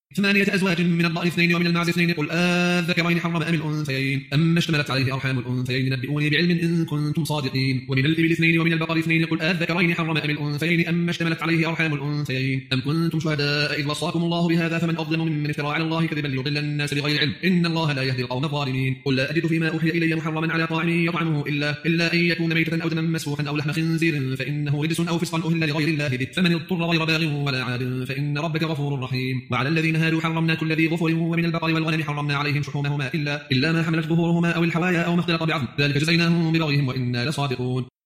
ثمانية أزواج من الضأن اثنين ومن المعز اثنين قل الذكرين حرم أم الأنثيين أما اشتملت عليه أرحام الأنثيين نبئوني بعلم إن كنتم صادقين ومن الإبل اثنين ومن البقر اثنين قل الذكرين حرم أم الأنثيين أما اشتملت عليه أرحام الأنثيين أم كنتم شهداء إذ وصاكم الله بهذا فمن أظلم ممن افترى على الله كذبا ليضل الناس بغير علم إن الله لا يهدي القوم الظالمين قل لا أجد فيما أوحي إلي محرما على طاعم يطعمه إلا أن يكون ميتة أو دما مسفوحا أو لحم خنزير فإنه رجس أو فسقا أهل لغير الله به فمن اضطر غير باغ ولا عاد فإن ربك غفور رحيم وعلى الذين هادوا حرمنا كل ذي ظفر ومن البقر والغنم حرمنا عليهم شحومهما إلا ما حملت ظهورهما أو الحوايا أو ما اختلط بعظم ذلك جزيناهم ببغيهم وإنا لصادقون